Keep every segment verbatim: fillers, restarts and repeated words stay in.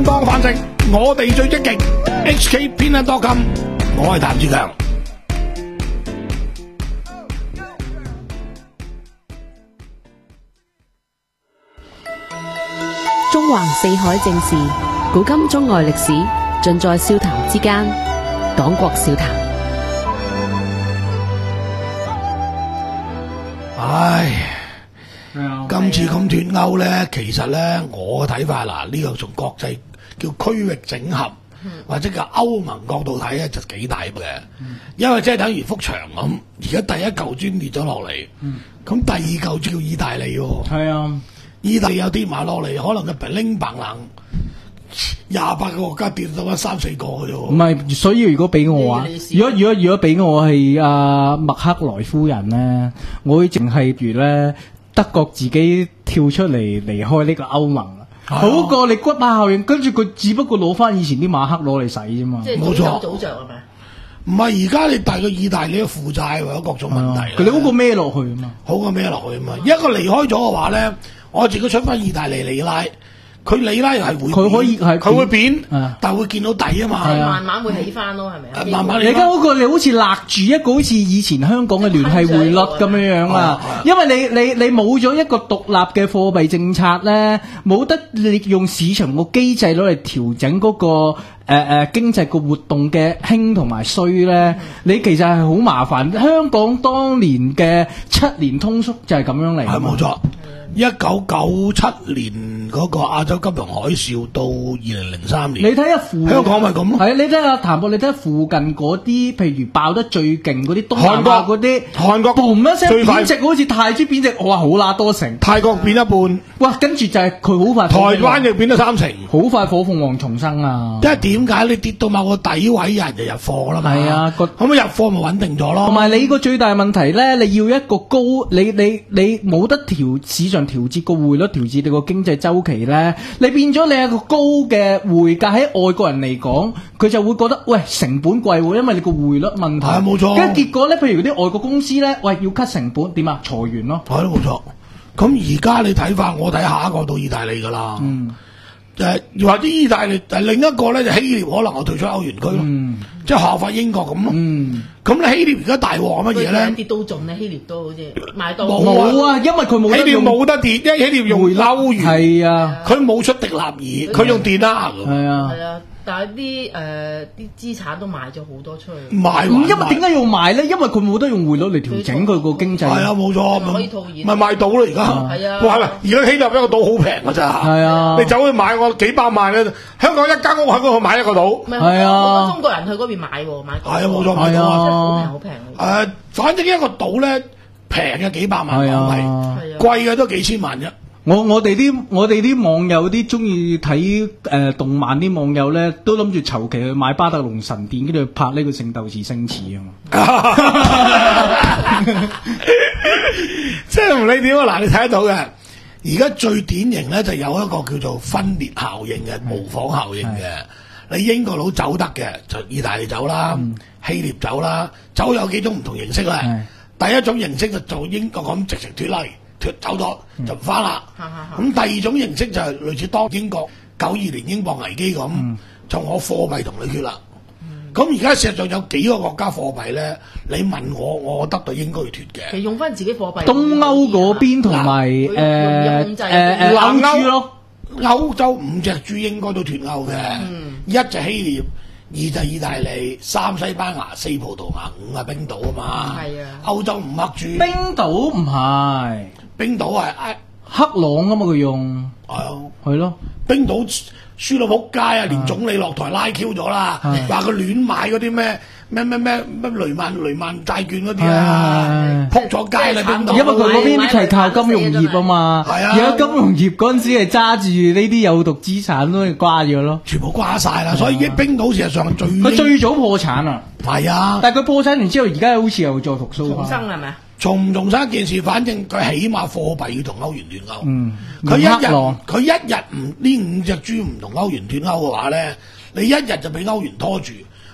正當飯食，我哋最積極。H K 偏得多金，我係譚志強。 中橫四海正事，古今中外歷史，盡在笑談之間。黨國笑談。 唉，今次咁脫歐咧，其實咧我嘅睇法嗱，呢、這個從國際叫區域整合，嗯、或者叫歐盟角度睇咧，就幾大嘅。嗯、因為即係等於幅牆咁，而家第一嚿磚跌咗落嚟，咁、嗯、第二嚿叫意大利喎。係啊。意大利有跌埋落嚟，可能嘅拎白冷廿八個國家跌到翻三四個嘅啫。唔係，所以如果俾我話，如果如果如果俾我係阿默克萊夫人咧，我會淨係如咧德國自己跳出嚟離開呢個歐盟，啊、好過你骨牌效應，跟住佢只不過攞翻以前啲馬克攞嚟使啫嘛。 即係冇錯，早着係咪？ 唔係，而家你大個意大利嘅負債或者各種問題， 佢哋好過孭落去啊嘛， 好過孭落去啊嘛。一個離開咗嘅話咧。我自己出翻意大利里拉，佢里拉又係會，佢可以係佢會變，但係會見到底啊嘛， 慢慢會起翻咯，係咪？ 慢慢你而家嗰個你好似勒住一個好似以前香港嘅聯繫匯率咁樣樣啊，因為你你你冇咗一個獨立嘅貨幣政策咧，冇得利用市場個機制攞嚟調整嗰個誒誒經濟個活動嘅興同埋衰咧，你其實係好麻煩。香港當年嘅七年通縮就係咁樣嚟， 係冇錯。一九九七年嗰個亞洲金融海嘯到二零零三年， 你睇下附香港咪咁咯？ 係你睇下譚博，你睇下附近嗰啲，譬如爆得最勁嗰啲東南亞嗰啲， 韓國嘣一聲貶值，好似泰銖貶值，我話好乸多成， 泰國變一半， 哇！跟住就係佢好快， 台灣亦變咗三成， 好快火鳳凰重生啊！ 因為點解你跌到某個底位，有人就入貨啦嘛？係啊，咁咪入貨咪穩定咗咯。 同埋你個最大問題咧，你要一個高，你你你冇得調市場。調節個匯率，調節你個經濟周期咧，你變咗你有個高嘅匯價喺外國人嚟講，佢就會覺得喂成本貴喎，因為你個匯率問題。係冇錯。跟住結果咧，譬如啲外國公司咧，喂要 cut 成本，點啊？裁員咯。 係咯，冇錯。咁而家你睇法，我睇下一個到意大利噶啦。嗯。誒，或者意大利，誒另一個咧就希臘，可能我退出歐元區咯。嗯。即係效法英國咁咯。嗯。咁你希臘而家大鑊乜嘢咧？ 跌到盡咧，希臘都好似買到冇啊，因為佢冇。 希臘冇得跌，因為希臘用歐元。 係啊。 佢冇出迪納爾，佢用電啦。 係啊。係啊。但係啲誒啲資產都賣咗好多出去。 賣， 因為點解要賣咧？因為佢冇得用匯率嚟調整佢個經濟。係啊，冇錯， 可以套現。 咪賣到咯而家。係啊。哇！而家希臘一個島好平㗎咋。 係啊。 你走去買我幾百萬咧，香港一間屋喺嗰度買一個島。 係啊。好多中國人去嗰邊買喎，買。 係啊，冇錯，買到啊。 好平好平。 誒，反正一個島咧平嘅幾百萬港幣，貴嘅都幾千萬啫。 我我哋啲我哋啲網友啲中意睇誒動漫啲網友咧，都諗住籌期去買巴特龍神殿，跟住拍呢個聖鬥士星矢啊嘛。 即係唔理點啊！嗱，你睇得到嘅，而家最典型咧就有一個叫做分裂效應嘅模仿效應嘅。你英國佬走得嘅，就意大利走啦，嗯、希臘走啦，走有幾種唔同形式咧。第一種形式就做英國咁直情脫離。脫走咗就唔翻啦。咁、嗯、第二種形式就係類似當英國九二年英鎊危機咁，嗯、就我貨幣同你決啦。咁而家事實上有幾個國家貨幣咧？你問我，我覺得就應該要脫嘅。 其實用翻自己貨幣。 東歐嗰邊同埋誒誒誒歐豬咯， 歐洲五隻豬應該都脫歐嘅。嗯、一就希臘，二就意大利，三西班牙，四葡萄牙，五係冰島啊嘛。係啊。歐洲五黑豬。 冰島唔係。 冰島係黑狼啊嘛，佢用係啊，係咯。 冰島輸到仆街啊，連總理落台拉 Q 咗啦，話佢亂買嗰啲咩咩咩咩咩雷曼雷曼債券嗰啲啊，仆咗街啦冰島。 因為佢嗰邊係靠金融業啊嘛，係啊。而家金融業嗰陣時係揸住呢啲有毒資產都瓜咗咯， 全部瓜晒啦。所以冰島事實上係最佢最早破產啊， 係啊。 但係佢破產完之後，而家好似又再復甦。 重生係咪啊？ 重唔重生一件事，反正佢起碼貨幣要同歐元脫歐。嗯，佢一日佢一日唔呢五隻豬唔同歐元脫歐嘅話咧，你一日就俾歐元拖住，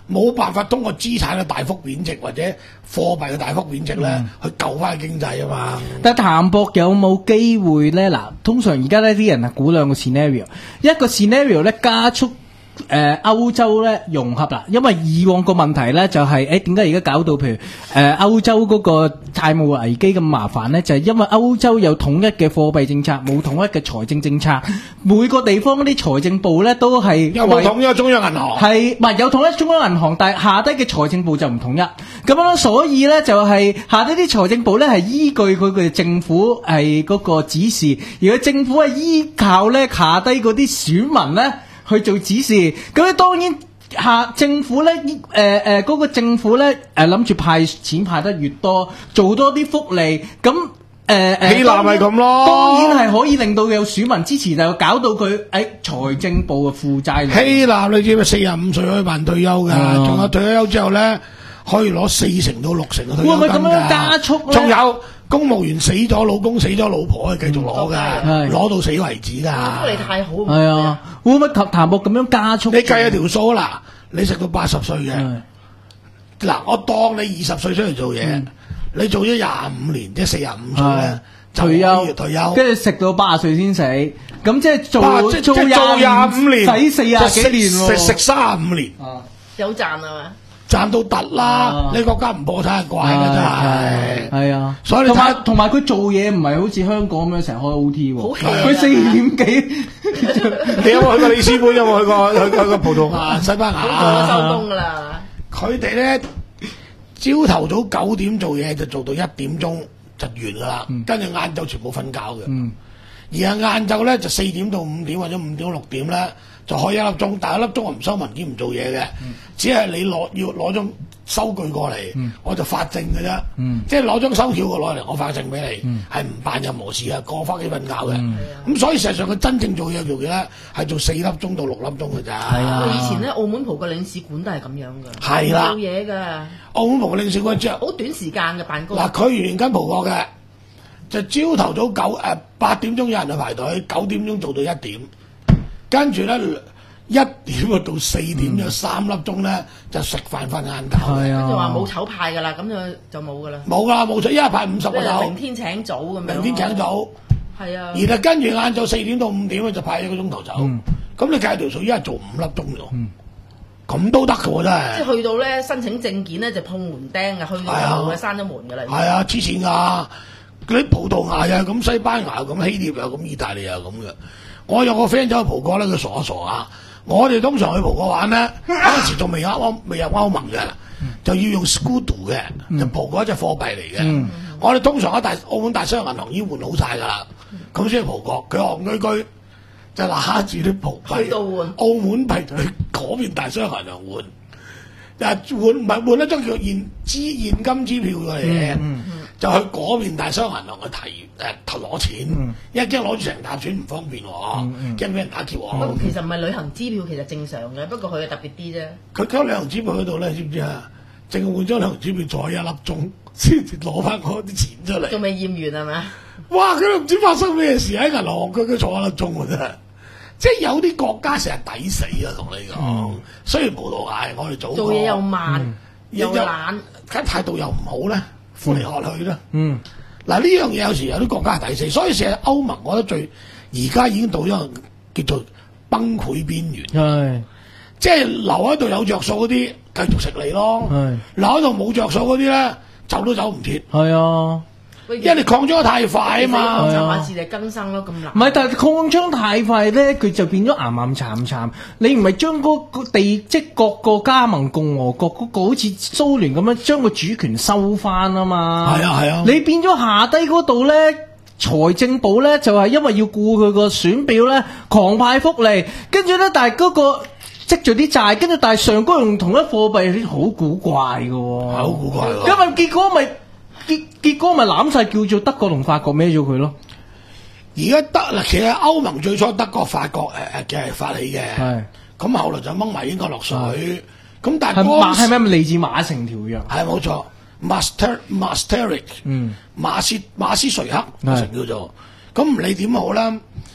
冇辦法通過資產嘅大幅貶值或者貨幣嘅大幅貶值咧， 嗯、 去救翻經濟啊嘛。 但譚博有冇機會咧？嗱，通常而家呢啲人係估兩個 scenario， 一個 scenario 咧加速。誒、呃、歐洲咧融合啦，因為以往個問題咧就係誒點解而家搞到譬如誒、呃、歐洲嗰個債務危機咁麻煩咧，就係、是、因為歐洲有統一嘅貨幣政策，冇統一嘅財政政策，每個地方嗰啲財政部咧都係有冇統一中央銀行？ 係唔係有統一中央銀行，但係下低嘅財政部就唔統一，咁樣所以咧就係、是、下低啲財政部咧係依據佢嘅政府係嗰個指示，而個政府係依靠咧下低嗰啲選民咧。去做指示，咁咧當然下政府咧，誒誒嗰個政府咧，誒諗住派錢派得越多，做多啲福利，咁誒誒， 希臘咪咁咯， 當然係可以令到有選民支持，就搞到佢誒財政部嘅負債。 希臘你知唔知四十五歲可以辦退休㗎，仲、嗯、有退咗休之後咧可以攞四成到六成嘅退休金㗎。會唔會咁樣加速咧？仲有。公務員死咗，老公死咗，老婆可以繼續攞噶，攞、嗯、到死為止噶。 福利太好， 係啊，會唔會及譚博咁樣加速？ 你計一條數啦，你食到八十歲嘅，嗱，我當你二十歲出嚟做嘢，嗯、你做咗廿五年，即係四十五歲咧， 退休退休， 跟住食到八十歲先死，咁即係做、啊、即做廿五年， 使四廿幾年喎， 食食三十五年， 啊、有賺啊嘛？ 賺到突啦！啊、你國家唔破產係怪㗎真係， 係啊！ 所以你同埋同埋佢做嘢唔係好似香港咁樣成日開 O T 喎，佢四點幾。 你有冇去過里斯本？有冇去過去去過葡萄牙、西班牙？ 好收工㗎啦！ 佢哋咧朝頭早九點做嘢，就做到一點鐘就完㗎啦，跟住晏晝全部瞓覺嘅。嗯、而係晏晝咧就四點到五點或者五點六點咧。就開一粒鐘，但係一粒鐘我唔收文件唔做嘢嘅，嗯、只係你攞要攞張收據過嚟，嗯、我就發證嘅啫。嗯、即係攞張收票過攞嚟，我發證俾你，係唔、嗯、辦任何事嘅，過翻屋企瞓覺嘅。咁、嗯嗯、所以事實上佢真正做嘢做嘢咧，係做四粒鐘到六粒鐘嘅咋。係啊，以前咧澳門葡國領事館都係咁樣嘅， 係啦， 做嘢㗎。 澳門葡國領事館之後好短時間嘅辦公。 嗱，佢原跟葡國嘅，就朝頭早九誒八點鐘有人去排隊，九點鐘做到一點，跟住咧。一點啊到四點有三粒鐘咧，就食飯瞓晏覺。係啊，就話冇籌派㗎啦，咁就就冇㗎啦。 冇㗎，冇籌，一日派五十個籌。 明天請早咁樣。 明天請早。係啊。而係跟住晏晝四點到五點就派一個鐘頭走。咁你計條數，一日做五粒鐘喎。咁都得㗎喎，真係。即係去到咧申請證件咧就碰門釘嘅，去到就閂咗門㗎啦。 係啊，黐線㗎！嗰啲葡萄牙又咁，西班牙又咁，希臘又咁，意大利又咁嘅。我有個 friend 走去葡國咧，佢傻下傻下。我哋通常去葡國玩咧，嗰陣時仲未入歐未入歐盟嘅，就要用 Scudo 嘅，就葡國一隻貨幣嚟嘅。嗯、我哋通常喺大澳門大商業銀行已經換好晒㗎啦，咁先去葡國，佢戇居居就拿住啲葡幣，去到換澳門幣就去嗰邊大商業銀行換，又換唔係換一張叫現支現金支票嘅嘢。嗯嗯嗯就去嗰邊大商銀行去提誒投攞錢，因為驚攞住成沓錢唔方便喎，驚俾、嗯、人打劫喎。 不過其實唔係旅行支票，其實正常嘅，不過佢係特別啲啫。 佢喺旅行支票嗰度咧，知唔知啊？淨係換張旅行支票坐一粒鐘，先至攞翻嗰啲錢出嚟。 仲未驗完係咪？ 哇！佢都唔知發生咩事喺銀行，佢佢坐一粒鐘嘅啫。即係有啲國家成日抵死啊！同你講，嗯、雖然葡萄牙我哋早做嘢又慢、嗯、又懶， 梗態度又唔好咧。呼嚟喝去啦，嗯，嗱呢樣嘢有時有啲國家係第四，所以成日歐盟我覺得最而家已經到咗叫做崩潰邊緣，係，即係留喺度有着數嗰啲繼續食你咯，係，留喺度冇着數嗰啲咧走都走唔切，係啊。因為你擴張得太快啊嘛， 就話自力更生咯，咁難。 唔係，但係擴張太快咧，佢就變咗岩岩慘慘。你唔係將嗰個地即各個加盟共和國嗰個好似蘇聯咁樣將個主權收翻啊嘛。係啊係啊。你變咗下低嗰度咧，財政部咧就係因為要顧佢個選票咧，狂派福利，跟住咧但係嗰個積住啲債，跟住但係上高用同一貨幣，好古怪㗎喎。好古怪。因為結果咪。結結果咪攬晒叫做德國同法國孭咗佢咯。 而家德嗱，其實歐盟最初德國、法國誒誒嘅發起嘅，係咁是後來就掹埋英國落水。咁是但係馬係咩嚟自馬城條約？ 係冇錯 ，Master Maastricht 嗯，馬斯馬斯垂克成叫做。咁唔理點好啦。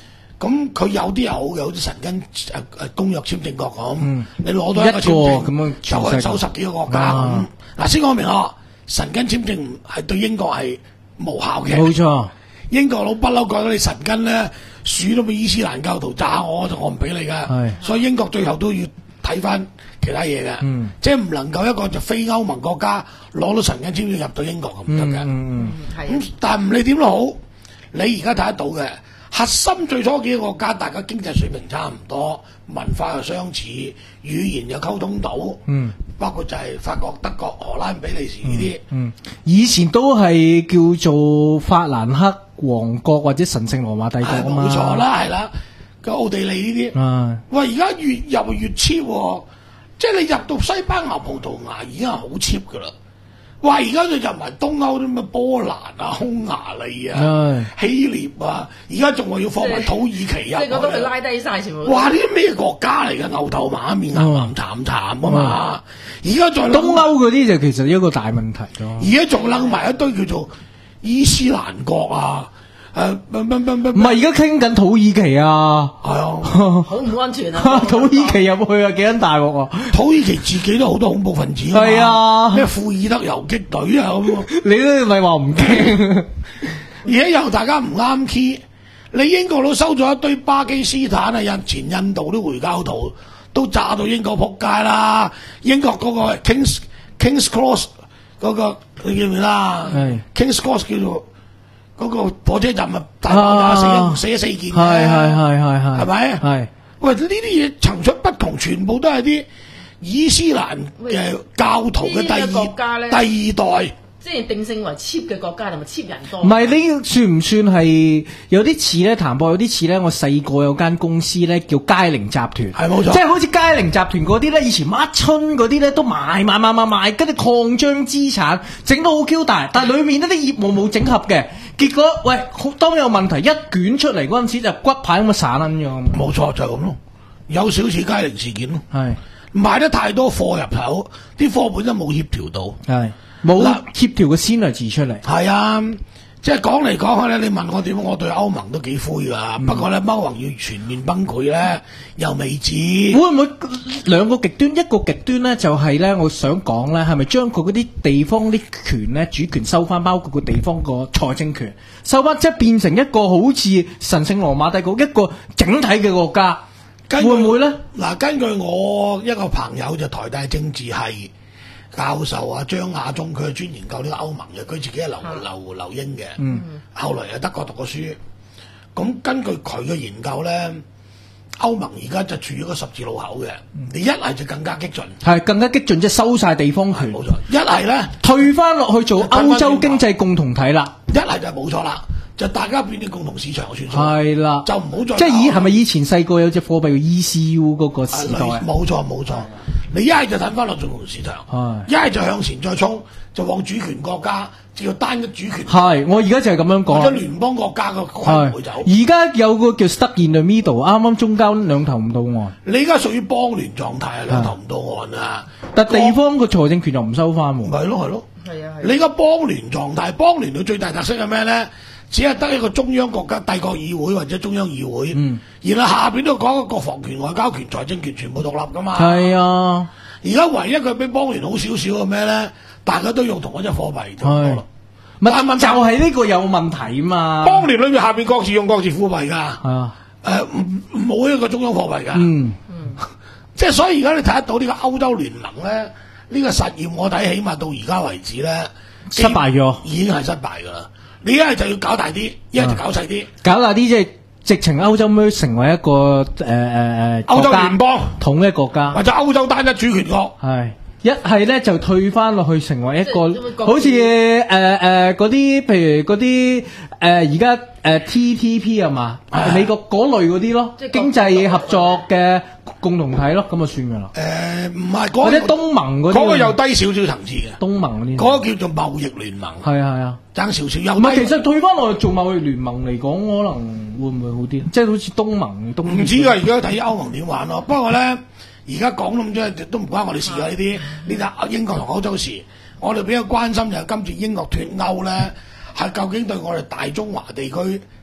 咁佢有啲又好嘅，好似神根誒誒公約簽證國咁， 嗯你攞到一個簽一證個咁樣就可以走十幾個國家咁。 啊嗱，先講明啊，神根簽證係對英國係無效嘅。 冇錯， 英國佬不嬲覺得你神根咧，鼠都俾伊斯蘭教徒炸我，就我唔俾你嘅。 係所以英國最後都要睇翻其他嘢嘅， 嗯即係唔能夠一個就非歐盟國家攞到神根簽證入到英國咁唔得嘅。 嗯嗯係咁但係唔理點都好，你而家睇得到嘅核心最初幾個國家，大家經濟水平差唔多，文化又相似，語言又溝通到， 嗯包括就係法國、德國、荷蘭、比利時呢啲。 嗯，以前都係叫做法蘭克王國或者神聖羅馬帝國係啊嘛， 冇錯啦，係啦，個奧地利呢啲。 啊， 喂，而家越入越 cheap 喎，即係你入到西班牙、葡萄牙已經係好 cheap 噶啦。哇！而家就入埋東歐啲咩波蘭啊、匈牙利啊、希臘啊，而家仲話要放埋土耳其入即係覺得佢去。 拉低晒全部。 哇！呢啲咩國家嚟嘅？牛頭馬面、 嗯岩岩慘慘啊嘛！而家再東歐嗰啲就其實一個大問題咯。 而家仲擸埋一堆叫做伊斯蘭國啊，誒乜乜乜乜唔係而家傾緊土耳其啊， 係啊！ 好唔安全啊！ 土耳其入去啊，幾撚大鑊啊！ 土耳其自己都好多恐怖分子係啊咩庫爾德游擊隊啊咁啊， 你都咪話唔驚？ 而家又大家唔啱 key，你英國佬收咗一堆巴基斯坦啊、印前印度啲回教徒都炸到英國撲街啦！英國嗰個 Kings Kings Cross 嗰、個你記唔記得啊係 ？Kings Cross 叫做嗰個火車站啊，大爆炸死咗死咗四件嘅， 係係係係係， 係咪係喂，呢啲嘢層出不窮，全部都係啲伊斯蘭嘅教徒嘅第呢啲國家二呢第二代。 即係定性為 cheap 嘅國家，同埋 cheap 人多。 唔係呢？算唔算係有啲似咧？譚博有啲似咧。我細個有間公司咧叫佳寧集團， 係冇錯即係好似佳寧集團嗰啲咧，以前乜春嗰啲咧都買買買買買，跟住擴張資產，整到好 Q 大，但係裡面呢啲業務冇整合嘅，結果喂，當有問題一捲出嚟嗰陣時就骨牌咁啊散撚咗。 冇錯就係咁咯，有少似佳寧事件咯， 係買得太多貨入口，啲貨本身冇協調到。 係冇嗱協調嘅先嚟字出嚟。 係啊，即係講嚟講去咧，你問我點，我對歐盟都幾灰噶。 嗯不過咧，歐盟要全面崩潰咧，又未至。 會唔會兩個極端？一個極端咧就係咧，我想講咧，係咪將佢嗰啲地方啲權咧主權收翻，包括個地方個財政權收翻，即係變成一個好似神聖羅馬帝國一個整體嘅國家， 根據會唔會咧？ 嗱，根據我一個朋友就台大政治系教授啊，張亞忠，佢係專研究呢個歐盟嘅，佢自己係留留留英嘅， 嗯， 後來喺德國讀過書。咁根據佢嘅研究咧，歐盟而家就處於一個十字路口嘅，你一係就更加激進， 係更加激進，即係收晒地方權， 冇錯；一係咧， 退翻落去做歐洲經濟共同體啦。 一係就冇錯啦，就大家變啲共同市場嘅算數， 係啦， 就唔好再即係以係咪以前細個有隻貨幣叫 E C U 嗰個時代啊？ 冇錯冇錯，你一係就等翻落共同市場， 係一係就向前再衝，就往主權國家，叫單一主權， 係，我而家就係咁樣講啦。 或者聯邦國家嘅規模走。 係，而家有個叫 stuck in the middle，啱啱中間兩頭唔到岸， 你而家屬於邦聯狀態啊，兩頭唔到岸啊！ 但地方個財政權又唔收翻喎。 咪係咯係咯， 係啊係啊。 你而家邦聯狀態，邦聯佢最大特色係咩咧？只係得一個中央國家帝國議會或者中央議會， 嗯然後下邊都講個國防權、外交權、財政權全部獨立噶嘛。 係啊， 而家唯一佢比邦聯好少少嘅咩咧？大家都用同一隻貨幣就係多啦。 咪但係問就係呢個有問題嘛。 邦聯裏面下邊各自用各自貨幣㗎， 啊， 誒唔冇一個中央貨幣㗎。 嗯， 即係所以而家你睇得到呢個歐洲聯盟咧，呢、呢個實驗我睇起碼到而家為止咧， 失敗咗已經係失敗㗎啦。你一係就要搞大啲，一係就搞細啲。 搞大啲即係直情歐洲妹成為一個誒誒誒歐洲國家聯邦統一國家或，者歐洲單一主權國， 係一係咧就退翻落去成為一個即係好似誒誒嗰啲，譬如嗰啲誒而家誒 T P P 係嘛， 係美國嗰類嗰啲咯， 即係經濟合作嘅共同體咯，咁就算噶啦。 誒唔係嗰或者個東盟嗰啲， 嗰個又低少少層次嘅， 東盟嗰啲， 嗰個叫做貿易聯盟， 係啊係啊。 爭少少又唔係， 低。 其實退翻落去做貿易聯盟嚟講，可能會唔會好啲？即係好似東盟、東唔知㗎，而家睇歐盟點玩咯。不過咧，而家講咁多都唔關我哋事㗎。呢啲呢啲英國同歐洲事，我哋比較關心就係今次英國脱歐咧，係究竟對我哋大中華地區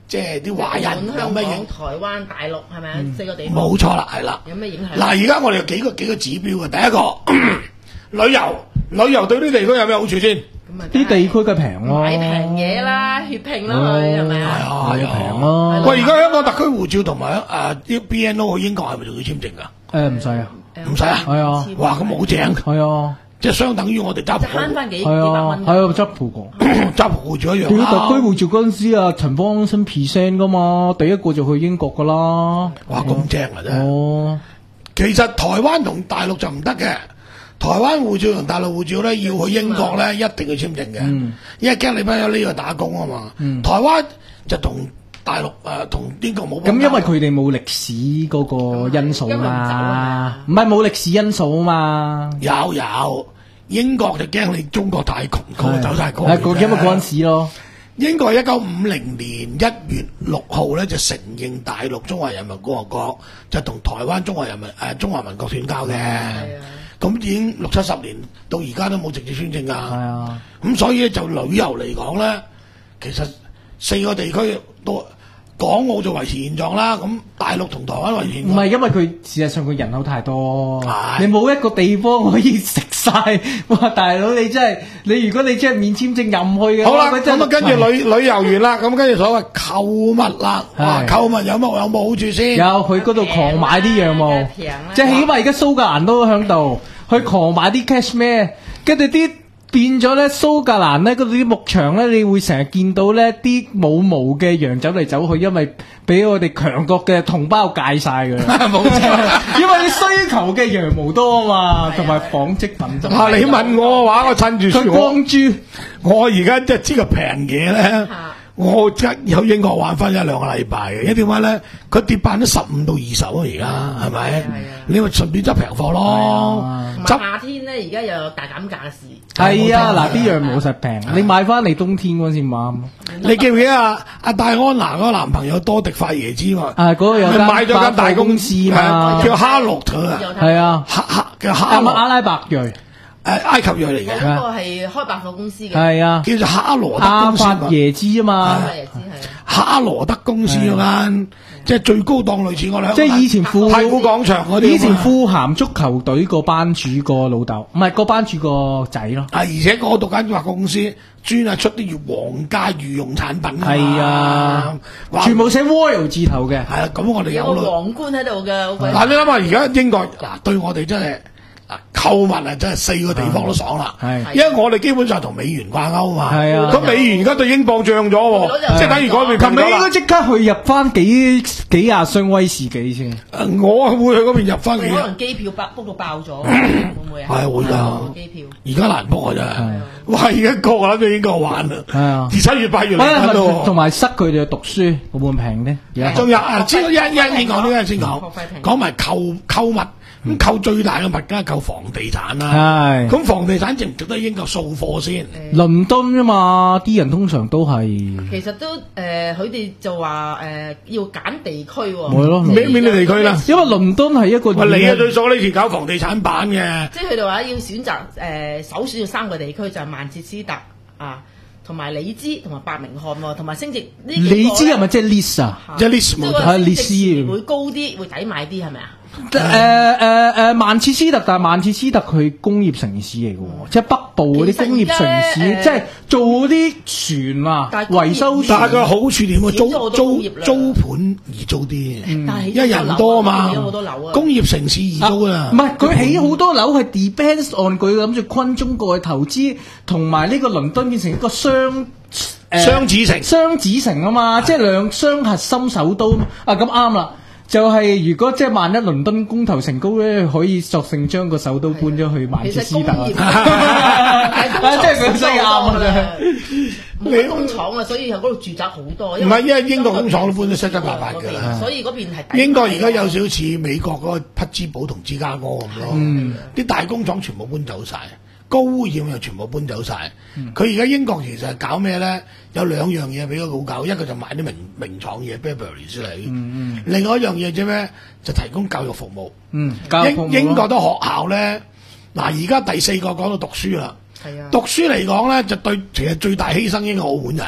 即係啲華人有香港、 咩影？ 台灣、大陸係咪啊？四個地方冇錯啦，係啦。 有咩影響？ 嗱，而家我哋有幾個幾個指標嘅，第一個旅遊，旅遊對呢啲地區有咩好處先？ 咁啊啲地區嘅平咯， 買平嘢啦，血拼啦佢係咪係啊？ 啊係啊， 平咯。 喂，而家香港特區護照同埋誒啲 B N O 去英國係咪仲要簽證㗎？ 誒唔使啊， 唔使啊係啊哇，咁好正， 係啊， 即係相等於我哋揸即係慳翻幾幾百係啊， 蚊。 係啊，執鋪過。 揸護照一樣屌特區啦。 護照嗰陣時啊，陳方生 present 噶嘛，第一個就去英國噶啦。 哇，咁正啊真係。 哦， 其實台灣同大陸就唔得嘅，台灣護照同大陸護照咧要去英國咧一定要簽證嘅， 嗯因為驚你班友呢度打工啊嘛。 嗯台灣就同大陸誒同英國冇。 咁因為佢哋冇歷史嗰個因素嘛，唔係冇歷史因素啊嘛。 有有英國就驚你中國太窮，佢走晒過去係嗰因為嗰陣時咯。 英國一九五零年一月六號咧就承認大陸中華人民共和國就同台灣中華人民誒、呃、中華民國斷交嘅，咁已經六七十年到而家都冇直接宣證㗎。 係啊， 咁所以咧就旅遊嚟講咧，其實四個地區都港澳就維持現狀啦。咁大陸同台灣維持現狀唔係因為佢事實上佢人口太多， 係你冇一個地方可以食晒。哇！大佬你真係你如果你真係免簽證任去嘅話， 好啦， 佢真係咁啊跟住旅旅遊完啦，咁跟住所謂購物啦，哇！ 係購物有乜有冇好處先？ 有去嗰度狂買啲羊毛平啦， 即係起碼而家蘇格蘭都響度，去狂買啲 cashmere，跟住啲變咗咧蘇格蘭咧嗰度啲牧場咧，你會成日見到咧啲冇毛嘅羊走嚟走去，因為俾我哋強國嘅同胞戒晒㗎啦。 冇錯。 因為你需求嘅羊毛多啊嘛，同埋紡織品種。 啊！你問我嘅話，我趁住佢我光豬我而家即係知個平嘢咧嚇， 我即係有英國玩翻一兩個禮拜嘅，因為點解咧？佢跌百分之十五到二十啊，而家係咪係啊？ 你咪順便執平貨咯， 同埋執夏天咧，而家又有大減價嘅事。 係啊，嗱冇錯啲羊毛實平，你買翻嚟冬天嗰陣先啱。 你記唔記得啊？阿戴安娜嗰個男朋友多迪法耶茲嘛？ 啊，嗰個有間佢買咗間大公司嘛， 叫哈洛特啊， 係啊， 哈哈叫哈羅阿阿拉伯裔， 誒埃及裔嚟嘅， 嗰個係開百貨公司嘅， 係啊， 叫做哈羅德阿公司嘛。 法耶茲啊嘛， 係知係。 哈羅德公司嗰間，即係最高檔類似我哋即係以前富太古廣場嗰啲啊嘛。 以前富咸足球隊個班主個老豆，唔係個班主個仔咯。 啊，而且嗰度間百貨公司專係出啲皇家御用產品㗎嘛係啊， 哇全部寫 Royal 字頭嘅。 係啊，咁我哋有個有咯。 皇冠喺度嘅，好鬼嗱，你諗下而家英國嗱對我哋真係嗱購物啊，真係四個地方都爽啦。 係因為我哋基本上同美元掛鈎嘛。 係啊咁美元而家對英鎊漲咗喎，即係等於嗰邊琴尾應該啦。 即刻去入翻幾幾廿箱威士忌先。 誒我會去嗰邊入翻幾日。 可能機票爆 book 到爆咗，會唔會啊？ 係會㗎機票。 而家難 book 啊真係，哇！而家個個諗住英國玩啊， 係啊而七月八月嚟緊咯同埋塞佢哋讀書，會唔會平咧？而家仲有啊，先一一先講呢個先講學費平， 講埋購購物，咁購最大嘅物梗係購房地產啦。 係咁房地產值唔值得英國掃貨先？ 倫敦啊嘛，啲人通常都係其實都誒，佢哋就話誒要揀地區喎。 係咯邊邊啲地區啦因為倫敦係一個喂，你啊最熟呢次搞房地產版嘅， 即係佢哋話要選擇誒首選要三個地區，就係曼徹斯特啊，同埋里茲同埋伯明翰喎，同埋升值呢幾個呢。 你知係咪即係 list 啊？ 即係 list 即係冇係列個升值斯會高啲，會抵買啲係咪啊？ 誒誒誒，曼徹斯特，但係曼徹斯特佢工業城市嚟嘅喎，即係北部嗰啲工業城市， 其實而家呢即係做嗰啲船啊、 但係工業維修但係船。 個好處點啊？ 已經租做好多租工業啦租盤易租啲， 但係因為人多啊嘛起咗好多樓啊。 工業城市易租啊唔。係佢起好多樓係 depends on 佢諗住昆中過去投資，同埋呢個倫敦變成一個雙誒雙子城雙子城啊嘛，即係兩雙核心首都啊，咁啱啦。就係如果即係萬一倫敦公投成功咧，可以索性將個首都搬咗去曼徹斯特啊！ 其實工業啊即係佢真係啱啊！真係冇乜工廠啊，所以喺嗰度住宅好多。 唔係因為英國工廠都搬得七七八八㗎啦所以嗰邊係抵英國而家有少少似美國嗰個匹茲堡同芝加哥咁咯，啲、大工廠全部搬走晒，高污染又全部搬走晒。佢而家英國其實係搞咩咧？有兩樣嘢俾佢好搞，一個就買啲名名廠嘢 Burberry 出嚟，另外一樣嘢啫咩？就提供教育服務。 嗯，教育服務英英國啲學校咧，嗱而家第四個講到讀書啦。 係啊， 讀書嚟講咧，就對其實最大犧牲應該係澳門人。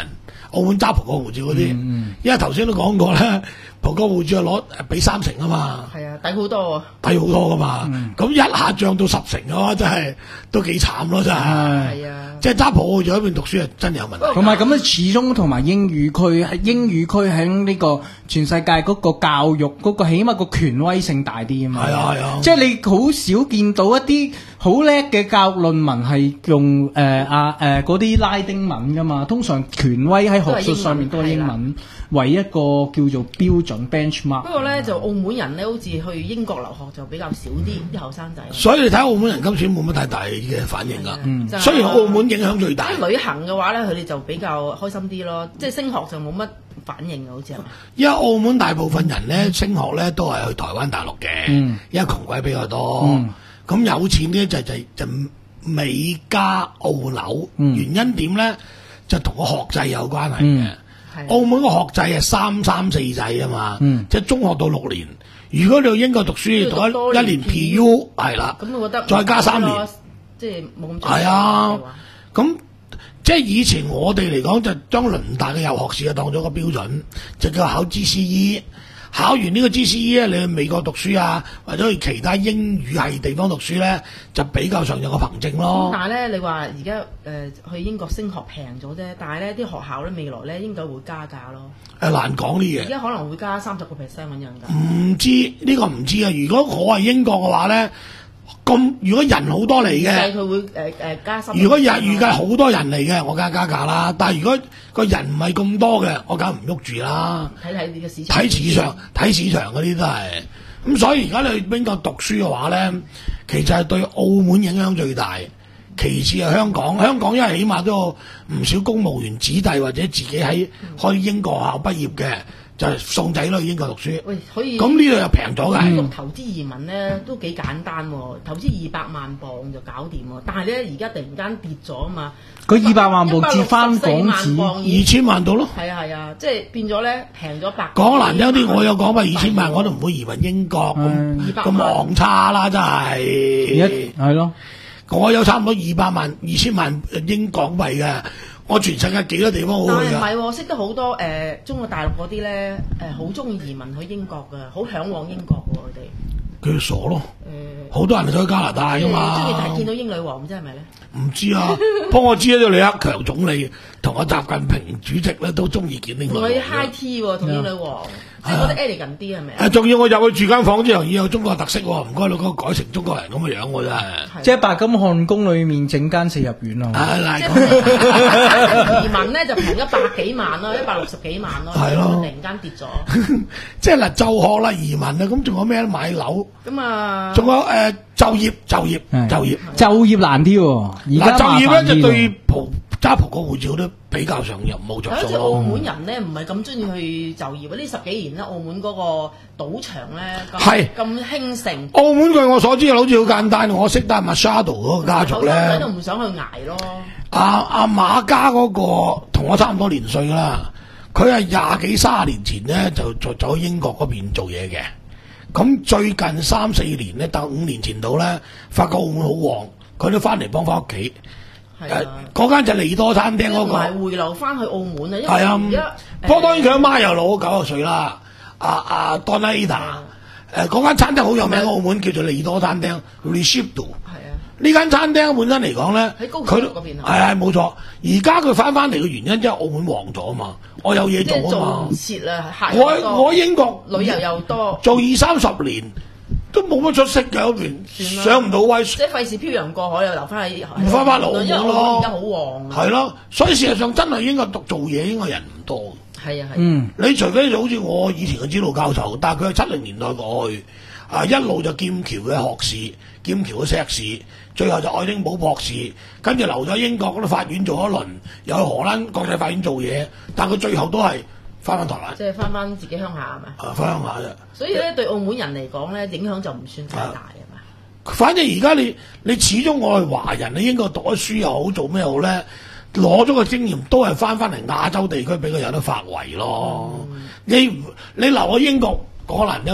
澳門揸葡國護照嗰啲， 嗯因為頭先都講過咧，葡國護照係攞俾三成啊嘛， 係啊，抵好多喎。 抵好多噶嘛，咁、一下漲到十成嘅話，真係都幾慘咯，真係。 係啊。 即係揸葡護照喺邊讀書係真係有問題。 同埋咁樣，始終同埋英語區係英語區喺呢個全世界嗰個教育嗰個，起碼個權威性大啲啊嘛。 係啊係啊， 即係你好少見到一啲好叻嘅教育論文係用誒啊誒嗰啲拉丁文噶嘛。通常權威喺學術上面都係英文為一個叫做標準 benchmark。 不過咧，就澳門人咧，好似去英國留學就比較少啲啲後生仔。 所以你睇澳門人今次冇乜太大嘅反應㗎。 嗯就雖然澳門影響最大。 即係旅行嘅話咧，佢哋就比較開心啲咯。即係升學就冇乜反應嘅，好似係咪？ 因為澳門大部分人咧升學咧都係去台灣大陸嘅， 嗯因為窮鬼比較多。 嗯咁、有錢咧就就就美加澳樓， 嗯原因點咧就同個學制有關係嘅。 嗯係澳門個學制係三三四制啊嘛， 嗯即係中學到六年。如果你去英國讀書， 要讀多讀一一年 P U 係啦， 咁我覺得再加三年， 即係冇咁係啊。咁即係以前我哋嚟講就將倫大嘅有學士啊當咗個標準，就叫考 G C E。考完呢個 G C E 咧，你去美國讀書啊，或者去其他英語系地方讀書咧，就比較上有個憑證咁咯。 但係咧，你話而家誒去英國升學平咗啫，但係咧啲學校咧未來咧應該會加價咯。 誒難講啲嘢， 而家可能會加三十個 percent 咁樣㗎。 唔知呢、個唔知啊。如果我係英國嘅話咧，咁如果人好多嚟預計嘅。 佢會誒誒、呃、加三。 如果日預計好多人嚟嘅，我梗係加價啦。但係如果個人唔係咁多嘅，我梗係唔喐住啦。 睇睇呢個市場。 睇市場，睇市場嗰啲都係。咁所以而家你去邊個讀書嘅話咧，其實係對澳門影響最大。其次係香港，香港因為起碼都有唔少公務員子弟或者自己喺開英國學校畢業嘅，就係送仔女去英國讀書。 喂，可以。 咁呢度又平咗英嘅。 國投資移民咧都幾簡單喎，投資二百萬磅就搞掂喎。但係咧而家突然間跌咗啊嘛， 佢二百萬部折翻港一百六十四萬紙， 磅已二千萬到咯。 係啊係啊，即係變咗咧平咗百。 講難聽啲，我有講話二千萬，我都唔會移民英國嗯咁咁昂差啦，真而係。 家係咯。 我有差唔多二百萬、二千萬英港幣嘅，我全世界幾多地方好但去㗎？ 係唔係喎，識得好多誒、呃、中國大陸嗰啲咧誒好中意移民去英國㗎，好嚮往英國喎佢哋。 佢傻咯， 誒， 好多人去加拿大㗎嘛。 中意睇見到英女王，唔知係咪咧？ 唔知啊，不過我知咧，李克強總理同我習近平主席咧都中意見英女王同佢嘅。 high tea 喎，同英女王，即係覺得 elegant 啲係咪啊？ 誒，仲要我入去住間房之後，要有中國特色喎，唔該，老哥改成中國人咁嘅樣喎，真係。 係即係白金漢宮裏面整間四合院啊！ 啊，嗱即咁係移民咧就平一百幾萬咯，一百六十幾萬咯， 係咯突然間跌咗。 即係嗱，就學啦，移民啊，咁仲有咩咧？買樓， 咁啊， 仲有誒就業，就業， 係就業。 就業難啲喎，而嗱， 家麻就業煩啲咧就對喎。 葡揸葡國護照都比較上入冇着好似澳數咯。 門人咧唔係咁中意去就業啊！呢十幾年咧，澳門嗰個賭場咧咁係咁興盛， 澳門據我所知，好似好簡單。我識得阿 Machado 嗰個家族後生仔都咧， 唔想去捱咯。 阿阿馬家嗰個同我差唔多年歲啦。佢係廿幾卅年前咧就就走去英國嗰邊做嘢嘅。咁最近三四年咧，到五年前度咧，發覺澳門好旺，佢都翻嚟幫翻屋企。誒係啊， 嗰間就利多餐廳嗰個。 唔係回流翻去澳門啊，因為係啊而家， 不過當然佢阿媽又老九十歲啦。阿阿 Donata，誒嗰間餐廳好有名，澳門叫做利多餐廳 Recipto。 係啊， 呢間餐廳本身嚟講咧， 喺高佢鐵嗰邊啊係係冇錯。而家佢翻翻嚟嘅原因，即係澳門旺咗啊嘛，我有嘢即係做啊嘛做唔。切啦，客又多我我英國旅遊又多， 做二三十年都冇乜出息嘅嗰邊， 算啦上唔到位。 即係費事漂洋過海又留翻喺唔返返嚟澳門咯因為澳門而家好旺啊。 係咯，所以事實上真係應該讀做嘢應該人唔多。 係啊係啊。 嗯， 你除非就好似我以前嘅指導教授，但係佢係七零年代過去，啊一路就劍橋嘅學士、劍橋嘅碩士，最後就愛丁堡博士，跟住留咗英國嗰啲法院做咗一輪，又去荷蘭國際法院做嘢，但佢最後都係翻返台灣， 即係翻翻自己鄉下係咪？ 啊翻鄉下啫。 所以咧對澳門人嚟講咧影響就唔算太大係嘛？ 反正而家你你始終我係華人，你英國讀咗書又好，做咩好咧？攞咗個經驗都係翻翻嚟亞洲地區俾佢有得發圍咯。 嗯你你留喺英國講難聽啲，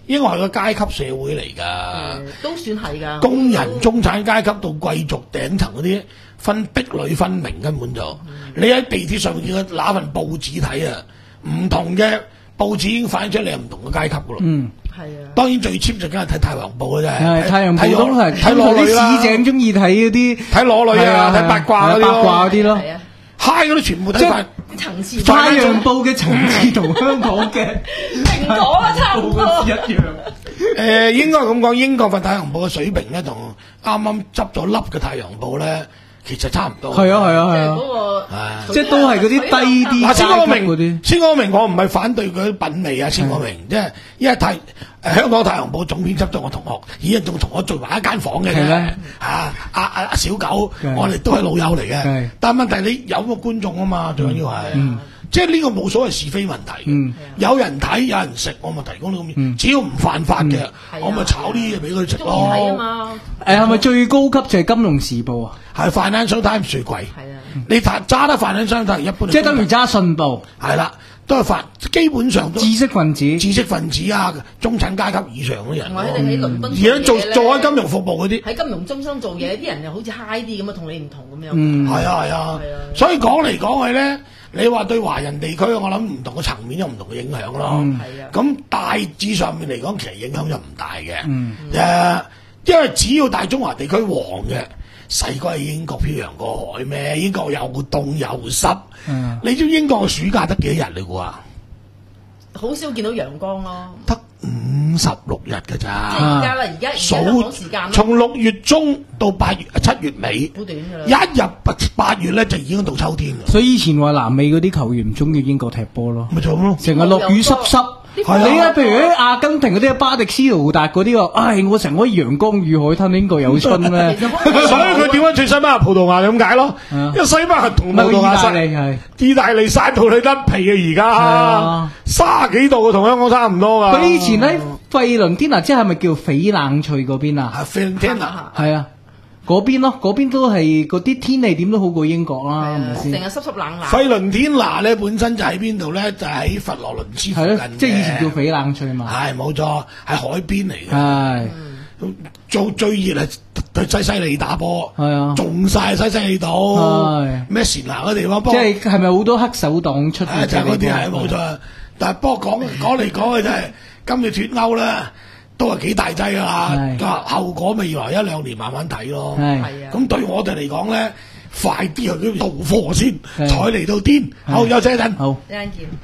應該係個階級社會嚟㗎。 誒都算係㗎。 工人、中產階級到貴族頂層嗰啲分壁壘分明，根本就、嗯、你喺地鐵上面見到拿份報紙睇啊，唔同嘅報紙已經反映出你係唔同嘅階級㗎咯。 嗯， 係啊。 當然最 cheap 就梗係睇《太陽報》嘅啫。 係《太陽報》都係睇裸女啦， 啲市井中意睇嗰啲睇裸女啊，睇八卦嗰啲八卦嗰啲咯。 嗨嗰啲全部睇晒層次。 《太陽報》嘅層次同香港嘅蘋果啊差唔多一樣。 誒、呃，應該咁講，英國份《太陽報》嘅水平咧，同啱啱執咗笠嘅《太陽報》咧，其實差唔多。 係啊係啊係啊。 即係嗰個， 即係都係嗰啲低啲。 嗱，先講明嗰啲， 先講明，我唔係反對佢品味啊，先講明，即係因為太誒、呃、香港《太陽報》總編輯都係我同學，而家仲同我做埋一間房嘅啫。嚇，阿阿阿小狗，我哋都係老友嚟嘅。但係問題你有個觀眾啊嘛，最緊要係。嗯即係呢個冇所謂是非問題，嗯、有人睇有人食，我咪提供呢個面，嗯、只要唔犯法嘅，嗯、我咪炒啲嘢俾佢食咯。 誒係咪最高級就係《金融時報》啊？ 係 Financial Times 最貴。係啊，你揸得 Financial Times 一般， 即係等於揸信報。 係啦，都係發，基本上都知識分子、 知識分子啊，中產階級以上嘅人。 我哋喺倫敦而家做做開金融服務嗰啲， 喺金融中心做嘢，啲人又好似 high 啲咁啊，同你唔同咁樣。 嗯， 係啊係啊，所以講嚟講去咧。你話對華人地區，我諗唔同嘅層面有唔同嘅影響咯。咁、嗯、大致上面嚟講，其實影響就唔大嘅。誒、嗯，uh, 因為只要大中華地區旺嘅，細個喺英國漂洋過海咩？英國又凍又濕。嗯、你知英國嘅暑假得幾多日你估啊？ 好少見到陽光咯。 得五十六日㗎咋？ 即係而家啦，而家而家香港時間從六月中到八月七月尾， 好短㗎啦。 一入八月咧就已經到秋天啦。 所以以前話南美嗰啲球員唔中意英國踢波咯， 咪就咁咯， 成日落雨濕濕。係你啊，譬如喺阿根廷嗰啲巴迪斯盧達嗰啲話，唉，我成日可以陽光與海灘，英國有春咩？ 所以佢點解最西班牙、葡萄牙咁解咯？因為西班牙同葡萄牙係意大利曬到你得皮嘅而家，卅幾度同香港差唔多噶。 佢以前喺費倫天拿，即係咪叫翡冷翠嗰邊啊？ 係費倫天拿， 係啊。嗰邊咯，嗰邊都係嗰啲天氣點都好過英國啦，係咪先？ 成日濕濕冷冷。 費倫天拿咧本身就喺邊度咧？就喺佛羅倫斯附近嘅， 即係以前叫翡冷翠嘛。 係冇錯，係海邊嚟嘅。 係做最熱係對西西里打波， 係啊， 仲晒西西里島，咩善拿嗰地方。 即係係咪好多黑手黨出現？ 就係嗰啲係冇錯。但係不過講講嚟講去就係今次脱歐咧。都係幾大劑㗎啦，個後果咪來一兩年慢慢睇咯。係啊，咁對我哋嚟講咧，快啲去到貨先，採嚟到癲。好，休息一陣。 好， 一陣見。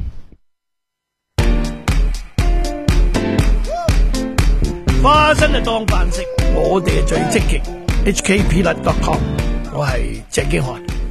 花生就當飯食，我哋係最積極。H K P dot com， 我係鄭經翰。